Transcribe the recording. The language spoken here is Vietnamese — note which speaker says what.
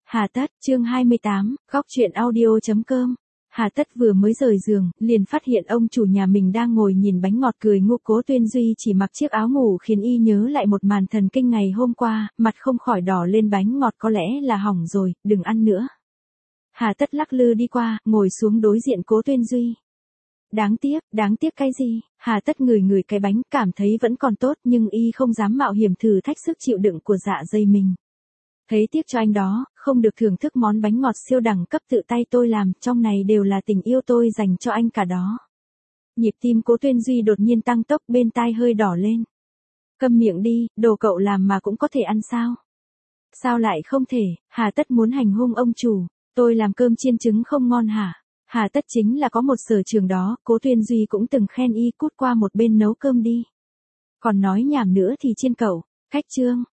Speaker 1: Hà Tất, chương 28, góc truyện audio.com. Hà Tất vừa mới rời giường, liền phát hiện ông chủ nhà mình đang ngồi nhìn bánh ngọt cười ngô. Cố Tuyên Duy chỉ mặc chiếc áo ngủ khiến y nhớ lại một màn thần kinh ngày hôm qua, mặt không khỏi đỏ lên. Bánh ngọt có lẽ là hỏng rồi, đừng ăn nữa. Hà Tất lắc lư đi qua, ngồi xuống đối diện Cố Tuyên Duy. Đáng tiếc cái gì? Hà Tất ngửi cái bánh, cảm thấy vẫn còn tốt nhưng y không dám mạo hiểm thử thách sức chịu đựng của dạ dày mình. Thấy tiếc cho anh đó, không được thưởng thức món bánh ngọt siêu đẳng cấp tự tay tôi làm, trong này đều là tình yêu tôi dành cho anh cả đó. Nhịp tim Cố Tuyên Duy đột nhiên tăng tốc, bên tai hơi đỏ lên. Câm miệng đi, đồ cậu làm mà cũng có thể ăn sao? Sao lại không thể? Hà Tất muốn hành hung ông chủ. Tôi làm cơm chiên trứng không ngon hả? Hà Tất chính là có một sở trường đó, Cố Tuyên Duy cũng từng khen y. Cút qua một bên nấu cơm đi. Còn nói nhảm nữa thì chiên cậu. Khách trương.